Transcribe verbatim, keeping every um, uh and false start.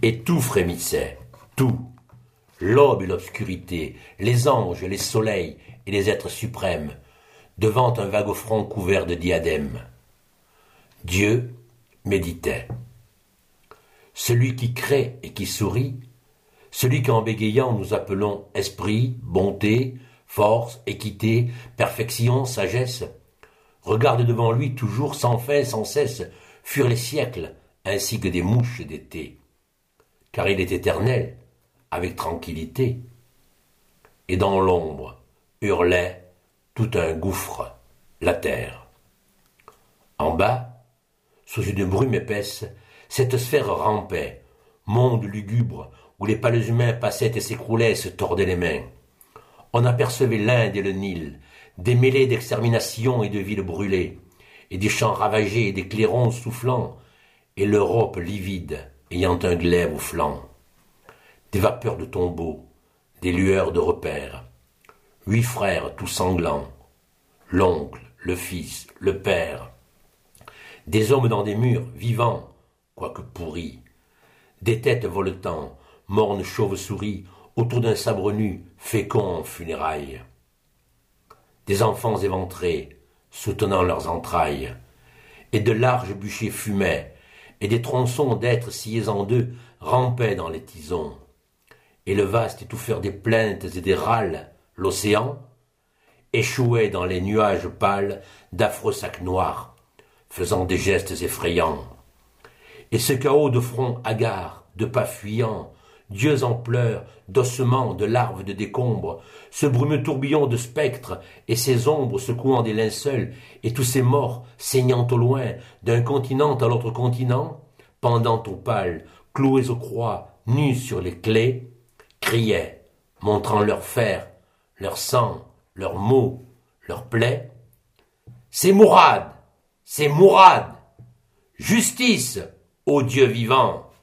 Et tout frémissait, tout, l'aube et l'obscurité, les anges, les soleils et les êtres suprêmes, devant un vague front couvert de diadèmes. Dieu méditait. Celui qui crée et qui sourit, celui qu'en bégayant nous appelons esprit, bonté, force, équité, perfection, sagesse, regarde devant lui toujours sans fin, sans cesse, fuir les siècles, ainsi que des mouches d'été. Car il est éternel, avec tranquillité. Et dans l'ombre hurlait tout un gouffre, la terre. En bas, sous une brume épaisse, cette sphère rampait, monde lugubre, où les pâles humains passaient et s'écroulaient et se tordaient les mains. On apercevait l'Inde et le Nil, des mêlées d'extermination et de villes brûlées, et des champs ravagés et des clairons soufflants, et l'Europe livide, ayant un glaive au flanc. Des vapeurs de tombeaux, des lueurs de repères, huit frères tout sanglants, l'oncle, le fils, le père, des hommes dans des murs, vivants, quoique pourris, des têtes voletant, mornes chauves-souris, autour d'un sabre nu, fécond en funérailles. Des enfants éventrés, soutenant leurs entrailles, et de larges bûchers fumaient, et des tronçons d'êtres sciés en deux rampaient dans les tisons. Et le vaste étouffeur des plaintes et des râles, l'océan, échouait dans les nuages pâles d'affreux sacs noirs, faisant des gestes effrayants. Et ce chaos de fronts hagards, de pas fuyants, dieux en pleurs, d'ossements, de larves, de décombres, ce brumeux tourbillon de spectres, et ces ombres secouant des linceuls, et tous ces morts saignant au loin, d'un continent à l'autre continent, pendant aux pales, cloués aux croix, nus sur les claies, criaient, montrant leur fer, leur sang, leurs maux, leurs plaies. C'est Mourad, c'est Mourad! Justice, ô Dieu vivant!